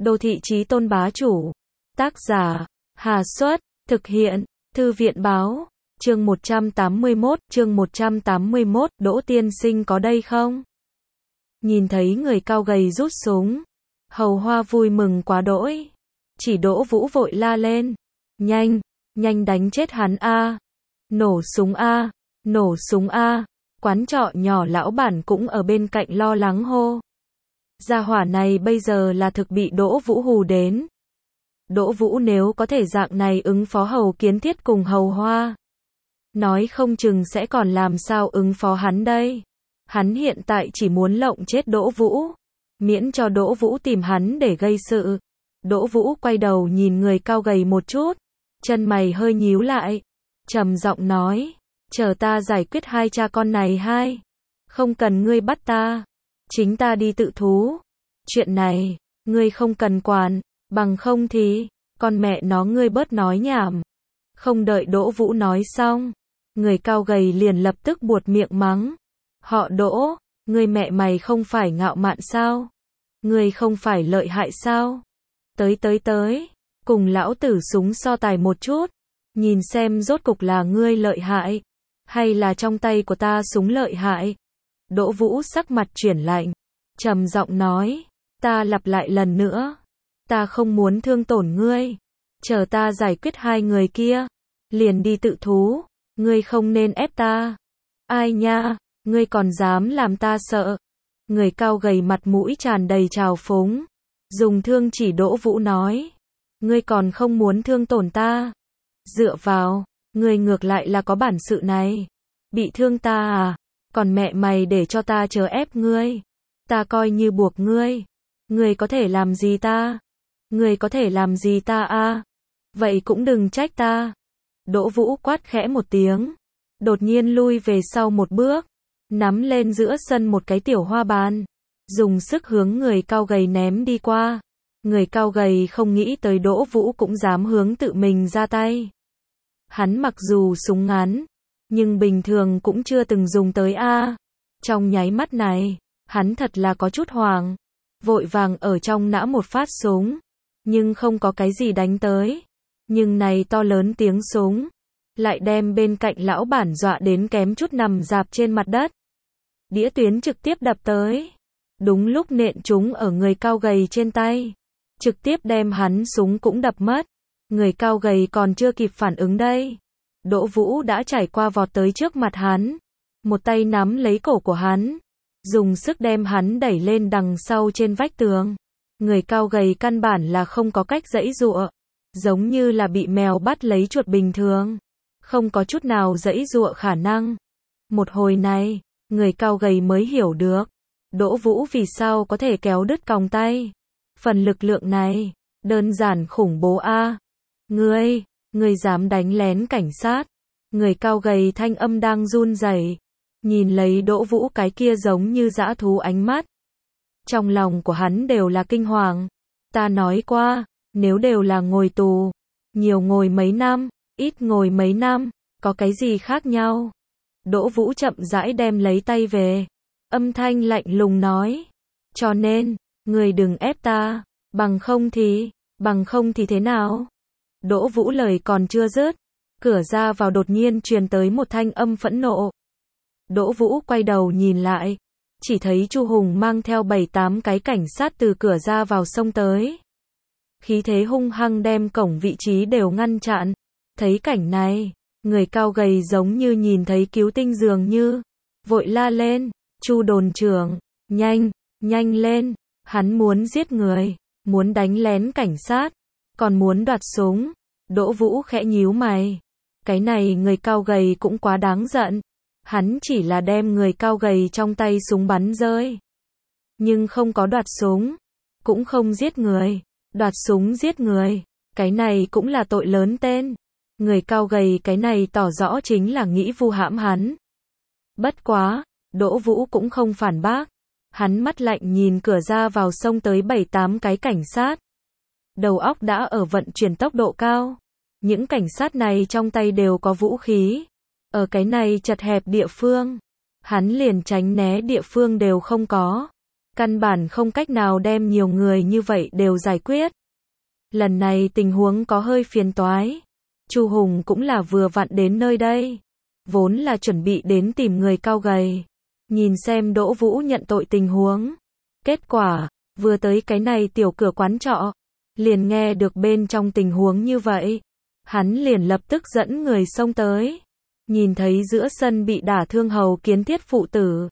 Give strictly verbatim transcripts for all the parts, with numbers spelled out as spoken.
Đô thị chí tôn bá chủ. Tác giả, Hà Xuất, thực hiện, Thư viện báo, chương một trăm tám mươi mốt, chương một trăm tám mươi mốt, Đỗ tiên sinh có đây không? Nhìn thấy người cao gầy rút súng, Hầu Hoa vui mừng quá đỗi. Chỉ Đỗ Vũ vội la lên, nhanh, nhanh đánh chết hắn a, nổ súng a, nổ súng a. Quán trọ nhỏ lão bản cũng ở bên cạnh lo lắng hô. Gia hỏa này bây giờ là thực bị Đỗ Vũ hù đến. Đỗ Vũ nếu có thể dạng này ứng phó Hầu Kiến Thiết cùng Hầu Hoa, nói không chừng sẽ còn làm sao ứng phó hắn đây. Hắn hiện tại chỉ muốn lộng chết Đỗ Vũ, miễn cho Đỗ Vũ tìm hắn để gây sự. Đỗ Vũ quay đầu nhìn người cao gầy một chút, chân mày hơi nhíu lại, trầm giọng nói, chờ ta giải quyết hai cha con này hai, không cần ngươi bắt ta, chính ta đi tự thú. Chuyện này, ngươi không cần quản, bằng không thì, con mẹ nó ngươi bớt nói nhảm. Không đợi Đỗ Vũ nói xong, người cao gầy liền lập tức buột miệng mắng. Họ Đỗ, ngươi mẹ mày không phải ngạo mạn sao? Ngươi không phải lợi hại sao? Tới tới tới, cùng lão tử súng so tài một chút, nhìn xem rốt cục là ngươi lợi hại, hay là trong tay của ta súng lợi hại. Đỗ Vũ sắc mặt chuyển lạnh, trầm giọng nói, ta lặp lại lần nữa, ta không muốn thương tổn ngươi, chờ ta giải quyết hai người kia, liền đi tự thú, ngươi không nên ép ta. Ai nha, ngươi còn dám làm ta sợ. Người cao gầy mặt mũi tràn đầy trào phúng, dùng thương chỉ Đỗ Vũ nói, ngươi còn không muốn thương tổn ta. Dựa vào, ngươi ngược lại là có bản sự này. Bị thương ta à, còn mẹ mày để cho ta chờ ép ngươi. Ta coi như buộc ngươi. Ngươi có thể làm gì ta? Ngươi có thể làm gì ta a? Vậy cũng đừng trách ta. Đỗ Vũ quát khẽ một tiếng, đột nhiên lui về sau một bước, nắm lên giữa sân một cái tiểu hoa bàn, dùng sức hướng người cao gầy ném đi qua. Người cao gầy không nghĩ tới Đỗ Vũ cũng dám hướng tự mình ra tay. Hắn mặc dù súng ngắn, nhưng bình thường cũng chưa từng dùng tới a. Trong nháy mắt này, hắn thật là có chút hoảng, vội vàng ở trong nã một phát súng, nhưng không có cái gì đánh tới. Nhưng này to lớn tiếng súng, lại đem bên cạnh lão bản dọa đến kém chút nằm rạp trên mặt đất. Đĩa tuyến trực tiếp đập tới, đúng lúc nện trúng ở người cao gầy trên tay, trực tiếp đem hắn súng cũng đập mất. Người cao gầy còn chưa kịp phản ứng đây, Đỗ Vũ đã trải qua vọt tới trước mặt hắn, một tay nắm lấy cổ của hắn, dùng sức đem hắn đẩy lên đằng sau trên vách tường. Người cao gầy căn bản là không có cách giãy giụa, giống như là bị mèo bắt lấy chuột bình thường, không có chút nào giãy giụa khả năng. Một hồi này, người cao gầy mới hiểu được, Đỗ Vũ vì sao có thể kéo đứt còng tay. Phần lực lượng này, đơn giản khủng bố a. Ngươi, ngươi dám đánh lén cảnh sát? Người cao gầy thanh âm đang run rẩy, nhìn lấy Đỗ Vũ cái kia giống như dã thú ánh mắt. Trong lòng của hắn đều là kinh hoàng. Ta nói qua, nếu đều là ngồi tù, nhiều ngồi mấy năm, ít ngồi mấy năm, có cái gì khác nhau? Đỗ Vũ chậm rãi đem lấy tay về, âm thanh lạnh lùng nói, cho nên, người đừng ép ta, bằng không thì, bằng không thì thế nào? Đỗ Vũ lời còn chưa dứt, cửa ra vào đột nhiên truyền tới một thanh âm phẫn nộ. Đỗ Vũ quay đầu nhìn lại, chỉ thấy Chu Hùng mang theo bảy tám cái cảnh sát từ cửa ra vào xông tới. Khí thế hung hăng đem cổng vị trí đều ngăn chặn. Thấy cảnh này, người cao gầy giống như nhìn thấy cứu tinh dường như, vội la lên, Chu đồn trưởng, nhanh, nhanh lên, hắn muốn giết người, muốn đánh lén cảnh sát, còn muốn đoạt súng. Đỗ Vũ khẽ nhíu mày, cái này người cao gầy cũng quá đáng giận, hắn chỉ là đem người cao gầy trong tay súng bắn rơi, nhưng không có đoạt súng, cũng không giết người. Đoạt súng giết người, cái này cũng là tội lớn tên. Người cao gầy cái này tỏ rõ chính là nghĩ vu hãm hắn. Bất quá, Đỗ Vũ cũng không phản bác, hắn mắt lạnh nhìn cửa ra vào xông tới bảy tám cái cảnh sát. Đầu óc đã ở vận chuyển tốc độ cao. Những cảnh sát này trong tay đều có vũ khí. Ở cái này chật hẹp địa phương, hắn liền tránh né địa phương đều không có. Căn bản không cách nào đem nhiều người như vậy đều giải quyết. Lần này tình huống có hơi phiền toái. Chu Hùng cũng là vừa vặn đến nơi đây. Vốn là chuẩn bị đến tìm người cao gầy. Nhìn xem Đỗ Vũ nhận tội tình huống. Kết quả, vừa tới cái này tiểu cửa quán trọ. Liền nghe được bên trong tình huống như vậy. Hắn liền lập tức dẫn người xông tới. Nhìn thấy giữa sân bị đả thương Hầu Kiến Thiết phụ tử.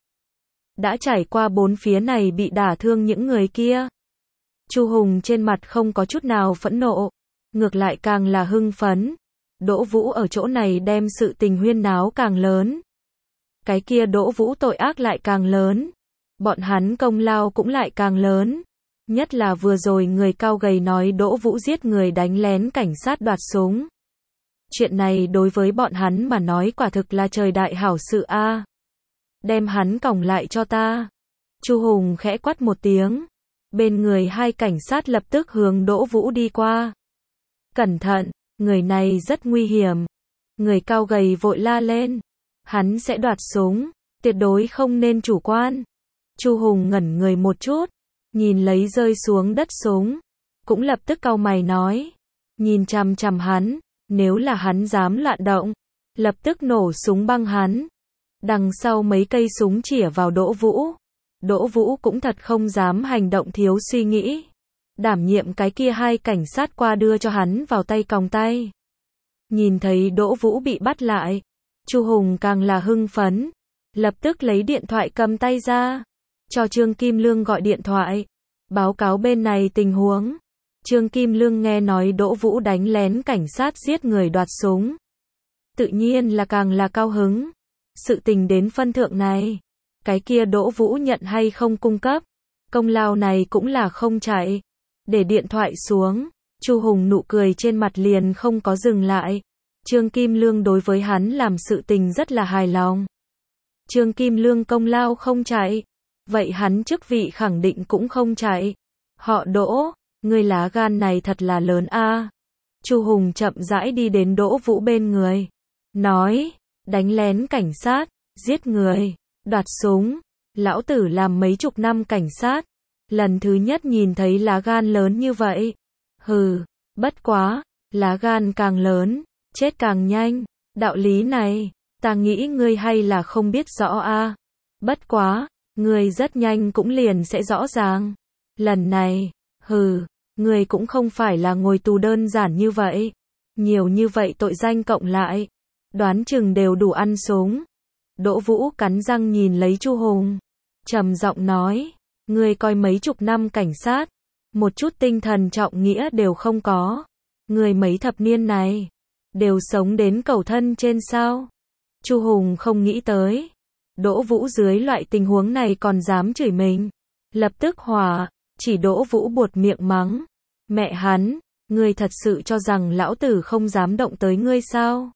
Đã trải qua bốn phía này bị đả thương những người kia. Chu Hùng trên mặt không có chút nào phẫn nộ. Ngược lại càng là hưng phấn. Đỗ Vũ ở chỗ này đem sự tình huyên náo càng lớn. Cái kia Đỗ Vũ tội ác lại càng lớn. Bọn hắn công lao cũng lại càng lớn. Nhất là vừa rồi người cao gầy nói Đỗ Vũ giết người đánh lén cảnh sát đoạt súng. Chuyện này đối với bọn hắn mà nói quả thực là trời đại hảo sự a. Đem hắn còng lại cho ta. Chu Hùng khẽ quát một tiếng. Bên người hai cảnh sát lập tức hướng Đỗ Vũ đi qua. Cẩn thận, người này rất nguy hiểm. Người cao gầy vội la lên. Hắn sẽ đoạt súng, tuyệt đối không nên chủ quan. Chu Hùng ngẩn người một chút, nhìn lấy rơi xuống đất súng, cũng lập tức cau mày nói, nhìn chằm chằm hắn, nếu là hắn dám loạn động, lập tức nổ súng băng hắn. Đằng sau mấy cây súng chĩa vào Đỗ Vũ. Đỗ Vũ cũng thật không dám hành động thiếu suy nghĩ. Đảm nhiệm cái kia hai cảnh sát qua đưa cho hắn vào tay còng tay. Nhìn thấy Đỗ Vũ bị bắt lại, Chu Hùng càng là hưng phấn, lập tức lấy điện thoại cầm tay ra, cho Trương Kim Lương gọi điện thoại, báo cáo bên này tình huống. Trương Kim Lương nghe nói Đỗ Vũ đánh lén cảnh sát giết người đoạt súng. Tự nhiên là càng là cao hứng. Sự tình đến phân thượng này, cái kia Đỗ Vũ nhận hay không cung cấp, công lao này cũng là không chạy. Để điện thoại xuống, Chu Hùng nụ cười trên mặt liền không có dừng lại. Trương Kim Lương đối với hắn làm sự tình rất là hài lòng. Trương Kim Lương công lao không chạy, vậy hắn chức vị khẳng định cũng không chạy. Họ Đỗ, ngươi lá gan này thật là lớn a. Chu Hùng chậm rãi đi đến Đỗ Vũ bên người, nói, đánh lén cảnh sát, giết người, đoạt súng, lão tử làm mấy chục năm cảnh sát, lần thứ nhất nhìn thấy lá gan lớn như vậy. Hừ, bất quá, lá gan càng lớn, chết càng nhanh, đạo lý này, ta nghĩ ngươi hay là không biết rõ a. Bất quá, ngươi rất nhanh cũng liền sẽ rõ ràng. Lần này, hừ, ngươi cũng không phải là ngồi tù đơn giản như vậy. Nhiều như vậy tội danh cộng lại, đoán chừng đều đủ ăn súng. Đỗ Vũ cắn răng nhìn lấy Chu Hùng, trầm giọng nói, ngươi coi mấy chục năm cảnh sát, một chút tinh thần trọng nghĩa đều không có. Ngươi mấy thập niên này, đều sống đến cầu thân trên sao? Chu Hùng không nghĩ tới. Đỗ Vũ dưới loại tình huống này còn dám chửi mình. Lập tức hỏa, chỉ Đỗ Vũ buột miệng mắng. Mẹ hắn, ngươi thật sự cho rằng lão tử không dám động tới ngươi sao?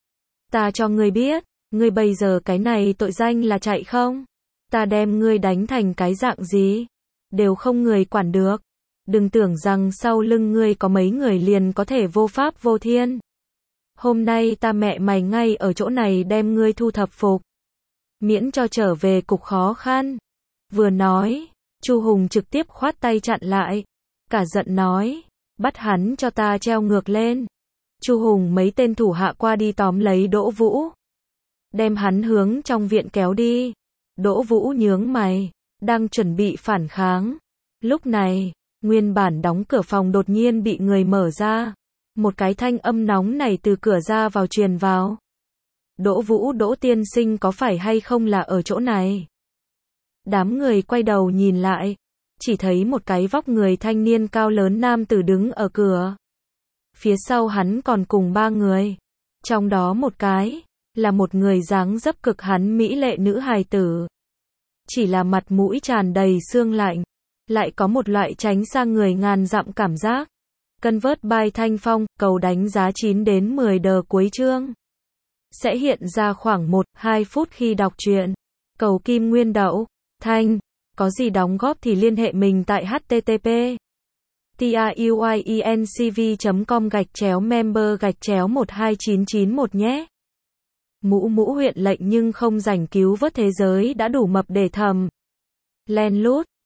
Ta cho ngươi biết, ngươi bây giờ cái này tội danh là chạy không? Ta đem ngươi đánh thành cái dạng gì? Đều không người quản được. Đừng tưởng rằng sau lưng ngươi có mấy người liền có thể vô pháp vô thiên. Hôm nay ta mẹ mày ngay ở chỗ này đem ngươi thu thập phục. Miễn cho trở về cục khó khăn. Vừa nói, Chu Hùng trực tiếp khoát tay chặn lại. Cả giận nói, bắt hắn cho ta treo ngược lên. Chu Hùng mấy tên thủ hạ qua đi tóm lấy Đỗ Vũ. Đem hắn hướng trong viện kéo đi. Đỗ Vũ nhướng mày, đang chuẩn bị phản kháng. Lúc này, nguyên bản đóng cửa phòng đột nhiên bị người mở ra. Một cái thanh âm nóng này từ cửa ra vào truyền vào. Đỗ Vũ, Đỗ tiên sinh có phải hay không là ở chỗ này? Đám người quay đầu nhìn lại, chỉ thấy một cái vóc người thanh niên cao lớn nam tử đứng ở cửa. Phía sau hắn còn cùng ba người. Trong đó một cái, là một người dáng dấp cực hắn mỹ lệ nữ hài tử. Chỉ là mặt mũi tràn đầy xương lạnh, lại có một loại tránh xa người ngàn dặm cảm giác. Cân vớt bài thanh phong, cầu đánh giá chín đến mười đờ cuối chương. Sẽ hiện ra khoảng một đến hai phút khi đọc truyện. Cầu kim nguyên đậu, thanh, có gì đóng góp thì liên hệ mình tại http truyencv chấm com gạch chéo member gạch chéo một hai chín chín một nhé. Mũ mũ huyện lệnh nhưng không rảnh cứu vớt thế giới đã đủ mập để thầm. Len lút,